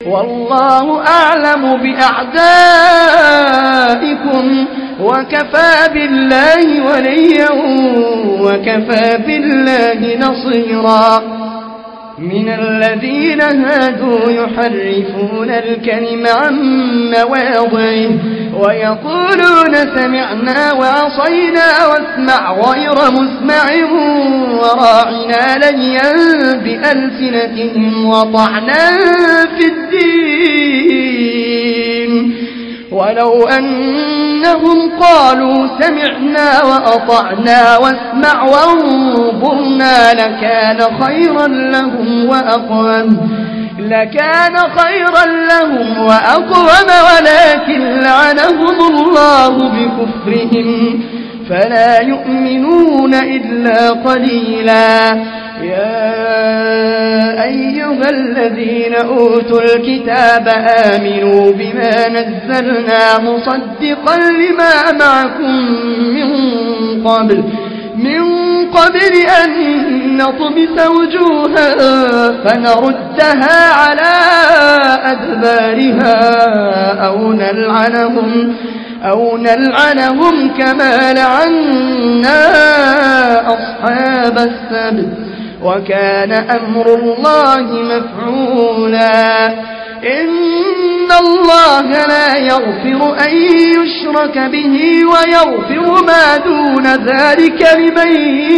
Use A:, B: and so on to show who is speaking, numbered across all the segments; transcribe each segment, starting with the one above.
A: والله أعلم بأعدائكم وكفى بالله وليا وكفى بالله نصيرا. من الذين هادوا يحرفون الكلم عن مواضعه ويقولون سمعنا وعصينا واسمع غير مسمع وراعنا ليا بألسنتهم وطعنا في الدين ولو أنهم قالوا سمعنا وأطعنا واسمع وانظرنا لكان خيرا لهم وأقوم ولكن لعنهم الله بكفرهم فلا يؤمنون إلا قليلا. يا أيها الذين أوتوا الكتاب آمنوا بما نزلنا مصدقا لما معكم من قبل أن نطمس وجوها فنردها على أدبارها أو نلعنهم كما لعنا أصحاب السبت وكان أمر الله مفعولا. إن الله لا يغفر أن يشرك به ويغفر ما دون ذلك لمن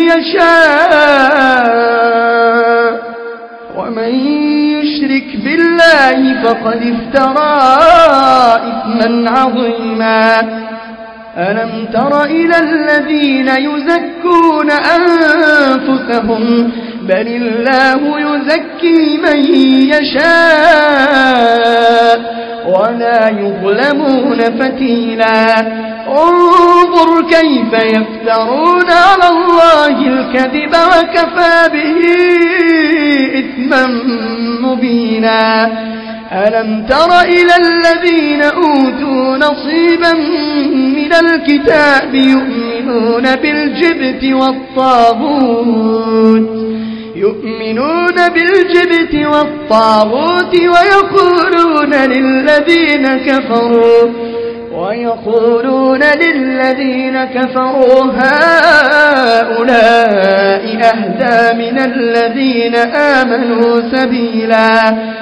A: يشاء ومن يشرك بالله فقد افترى إثما عظيما. ألم تر إلى الذين يزكون أنفسهم بل الله يزكي من يشاء ولا يظلمون فتيلا. انظر كيف يفترون على الله الكذب وكفى به إثما مبينا. ألم تر إلى الذين أوتوا نصيبا من الكتاب يؤمنون بالجبت والطاغوت ويقولون للذين كفروا هؤلاء أهدى من الذين آمنوا سبيلا.